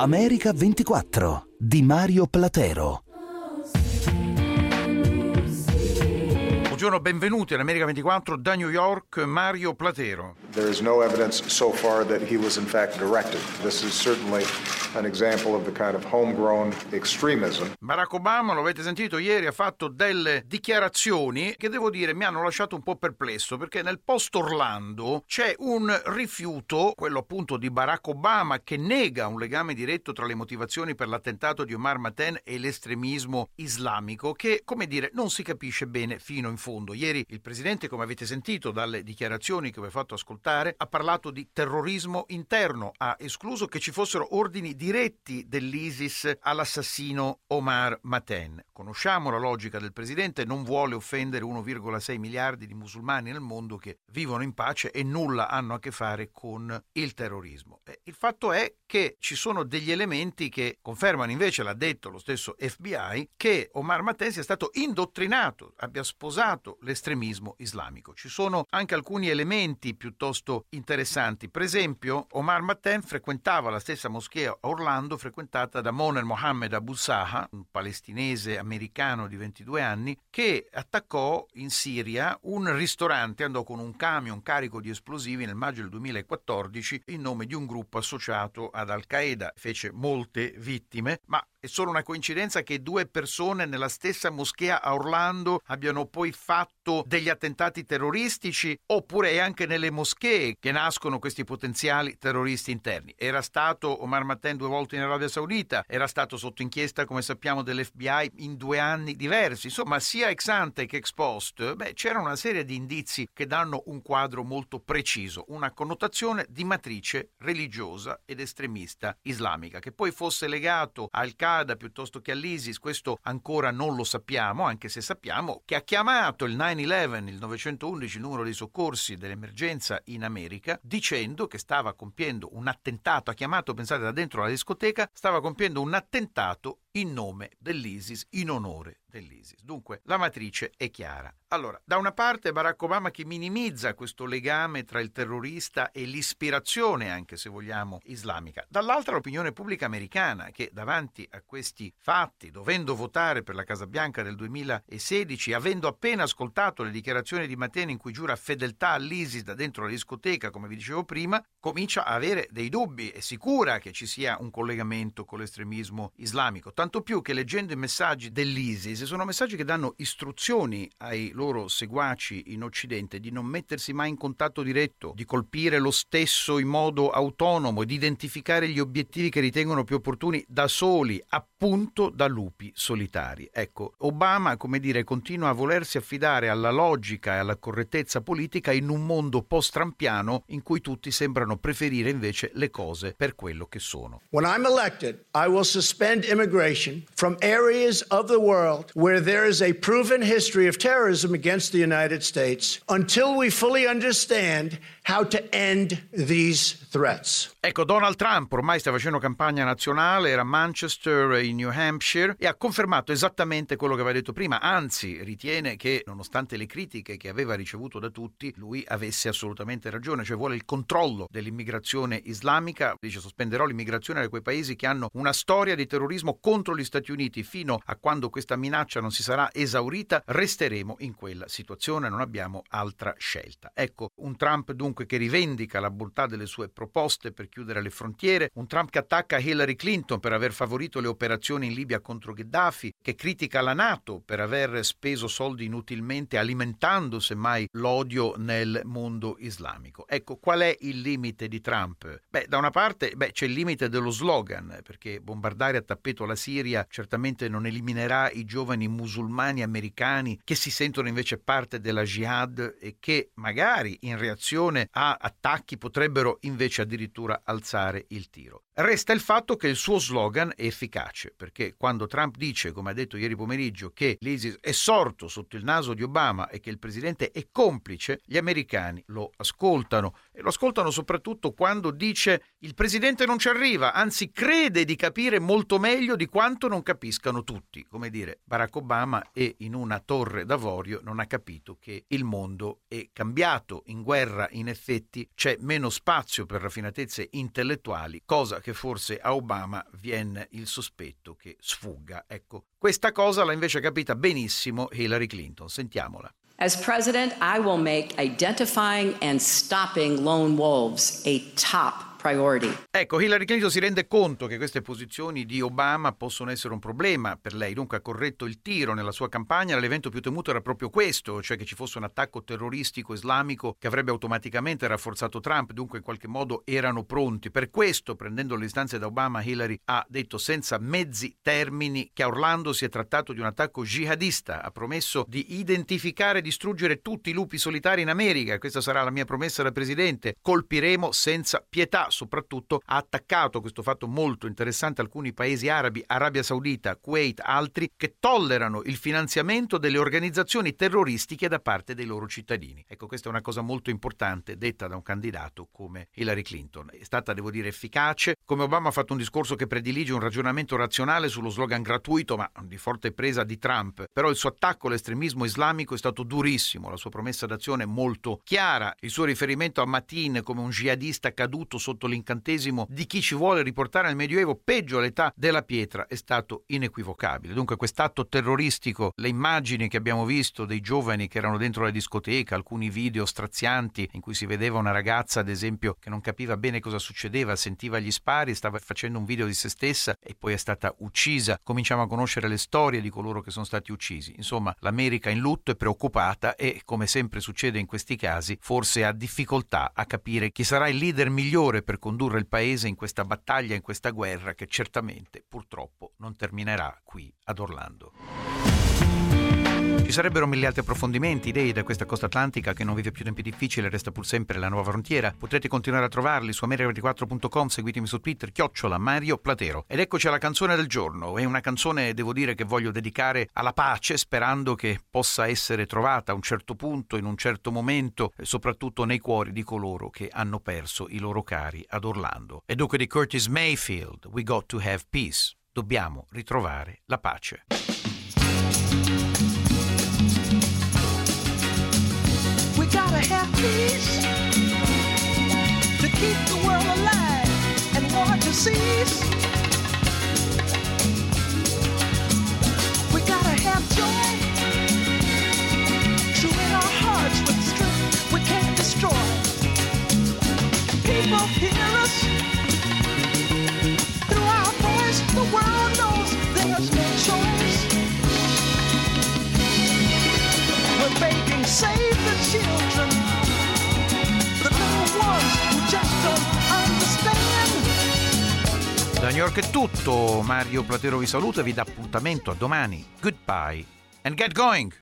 America 24 di Mario Platero. Buongiorno, benvenuti all'America 24 da New York, Mario Platero. There is no evidence so far that he was in fact directed. This is certainly an example of the kind of homegrown extremism. Barack Obama, lo avete sentito ieri, ha fatto delle dichiarazioni che devo dire mi hanno lasciato un po' perplesso, perché nel post Orlando c'è un rifiuto, quello appunto di Barack Obama, che nega un legame diretto tra le motivazioni per l'attentato di Omar Mateen e l'estremismo islamico, che, come dire, non si capisce bene fino in fondo. Ieri il presidente, come avete sentito dalle dichiarazioni che vi ho fatto ascoltare, ha parlato di terrorismo interno, ha escluso che ci fossero ordini diretti dell'ISIS all'assassino Omar Mateen. Conosciamo la logica del presidente, non vuole offendere 1,6 miliardi di musulmani nel mondo che vivono in pace e nulla hanno a che fare con il terrorismo. Il fatto è che ci sono degli elementi che confermano invece, l'ha detto lo stesso FBI, che Omar Mateen sia stato indottrinato, abbia sposato l'estremismo islamico. Ci sono anche alcuni elementi piuttosto interessanti. Per esempio, Omar Mateen frequentava la stessa moschea a Orlando frequentata da Moner Mohammed Abu Saha, un palestinese americano di 22 anni, che attaccò in Siria un ristorante, andò con un camion carico di esplosivi nel maggio del 2014 in nome di un gruppo associato ad Al-Qaeda. Fece molte vittime, ma è solo una coincidenza che due persone nella stessa moschea a Orlando abbiano poi fatto degli attentati terroristici, oppure è anche nelle moschee che nascono questi potenziali terroristi interni? Era stato Omar Mateen 2 volte in Arabia Saudita, era stato sotto inchiesta, come sappiamo, dell'FBI in 2 anni diversi. Insomma, sia ex ante che ex post, c'era una serie di indizi che danno un quadro molto preciso, una connotazione di matrice religiosa ed estremista islamica. Che poi fosse legato al piuttosto che all'ISIS, questo ancora non lo sappiamo, anche se sappiamo che ha chiamato il 9/11, il 911, il numero dei soccorsi dell'emergenza in America, dicendo che stava compiendo un attentato, ha chiamato, pensate, da dentro la discoteca, stava compiendo un attentato in nome dell'ISIS, in onore dell'ISIS. Dunque, la matrice è chiara. Allora, da una parte Barack Obama che minimizza questo legame tra il terrorista e l'ispirazione, anche se vogliamo, islamica. Dall'altra l'opinione pubblica americana, che davanti a questi fatti, dovendo votare per la Casa Bianca del 2016, avendo appena ascoltato le dichiarazioni di Mateen in cui giura fedeltà all'ISIS da dentro la discoteca, come vi dicevo prima, comincia a avere dei dubbi. È sicura che ci sia un collegamento con l'estremismo islamico, tanto più che leggendo i messaggi dell'ISIS, sono messaggi che danno istruzioni ai loro seguaci in Occidente di non mettersi mai in contatto diretto, di colpire lo stesso in modo autonomo, di identificare gli obiettivi che ritengono più opportuni da soli, appunto da lupi solitari. Ecco, Obama, come dire, continua a volersi affidare alla logica e alla correttezza politica in un mondo post-trampiano in cui tutti sembrano preferire invece le cose per quello che sono. When I'm elected, I will suspend immigration from areas of the world where there is a proven history of terrorism against the United States until we fully understand how to end these threats. Ecco, Donald Trump ormai sta facendo campagna nazionale, era a Manchester in New Hampshire e ha confermato esattamente quello che aveva detto prima, anzi ritiene che nonostante le critiche che aveva ricevuto da tutti, lui avesse assolutamente ragione, cioè vuole il controllo dell'immigrazione islamica, dice sospenderò l'immigrazione da quei paesi che hanno una storia di terrorismo contro gli Stati Uniti fino a quando questa minaccia non si sarà esaurita, resteremo in quella situazione, non abbiamo altra scelta. Ecco, un Trump dunque che rivendica la bontà delle sue proposte per chiudere le frontiere, un Trump che attacca Hillary Clinton per aver favorito le operazioni in Libia contro Gheddafi, che critica la NATO per aver speso soldi inutilmente alimentando semmai l'odio nel mondo islamico. Ecco, qual è il limite di Trump? Da una parte c'è il limite dello slogan, perché bombardare a tappeto la Siria certamente non eliminerà i giovani musulmani americani che si sentono invece parte della jihad e che magari in reazione a attacchi potrebbero invece addirittura alzare il tiro. Resta il fatto che il suo slogan è efficace, perché quando Trump dice, come ha detto ieri pomeriggio, che l'ISIS è sorto sotto il naso di Obama e che il presidente è complice, gli americani lo ascoltano e lo ascoltano soprattutto quando dice il presidente non ci arriva, anzi crede di capire molto meglio di quanto quanto non capiscano tutti. Come dire, Barack Obama è in una torre d'avorio, non ha capito che il mondo è cambiato. In guerra, in effetti, c'è meno spazio per raffinatezze intellettuali, cosa che forse a Obama viene il sospetto che sfugga. Ecco, questa cosa l'ha invece capita benissimo Hillary Clinton. Sentiamola. As president, I will make identifying and stopping lone wolves a top priority. Ecco, Hillary Clinton si rende conto che queste posizioni di Obama possono essere un problema per lei, dunque ha corretto il tiro nella sua campagna. L'evento più temuto era proprio questo, cioè che ci fosse un attacco terroristico islamico che avrebbe automaticamente rafforzato Trump, dunque in qualche modo erano pronti. Per questo, prendendo le istanze da Obama, Hillary ha detto senza mezzi termini che a Orlando si è trattato di un attacco jihadista, ha promesso di identificare e distruggere tutti i lupi solitari in America, questa sarà la mia promessa da presidente, colpiremo senza pietà. Soprattutto ha attaccato, questo fatto molto interessante, alcuni paesi arabi, Arabia Saudita, Kuwait, altri, che tollerano il finanziamento delle organizzazioni terroristiche da parte dei loro cittadini. Ecco, questa è una cosa molto importante detta da un candidato come Hillary Clinton. È stata, devo dire, efficace. Come Obama ha fatto un discorso che predilige un ragionamento razionale sullo slogan gratuito ma di forte presa di Trump, però il suo attacco all'estremismo islamico è stato durissimo, la sua promessa d'azione molto chiara, il suo riferimento a Mateen come un jihadista caduto sotto l'incantesimo di chi ci vuole riportare al Medioevo, peggio all'età della pietra, è stato inequivocabile. Dunque quest'atto terroristico, le immagini che abbiamo visto dei giovani che erano dentro la discoteca, alcuni video strazianti in cui si vedeva una ragazza ad esempio che non capiva bene cosa succedeva, sentiva gli spari, stava facendo un video di se stessa e poi è stata uccisa. Cominciamo a conoscere le storie di coloro che sono stati uccisi. Insomma, l'America in lutto è preoccupata e, come sempre succede in questi casi, forse ha difficoltà a capire chi sarà il leader migliore per condurre il paese in questa battaglia, in questa guerra che certamente purtroppo non terminerà qui ad Orlando. Ci sarebbero mille altri approfondimenti, idee da questa costa atlantica che non vive più tempi difficili, resta pur sempre la nuova frontiera. Potrete continuare a trovarli su America24.com, seguitemi su Twitter, @Mario Platero. Ed eccoci alla canzone del giorno. È una canzone, devo dire, che voglio dedicare alla pace, sperando che possa essere trovata a un certo punto, in un certo momento, soprattutto nei cuori di coloro che hanno perso i loro cari ad Orlando. E dunque di Curtis Mayfield, We Got to Have Peace. Dobbiamo ritrovare la pace. We gotta have peace to keep the world alive and war to cease. We gotta have joy true in our hearts with strength we can't destroy. People hear us through our voice. The world knows there's no choice. We're begging, save the children, the little ones who just don't understand. Da New York è tutto, Mario Platero vi saluta e vi dà appuntamento a domani. Goodbye and get going!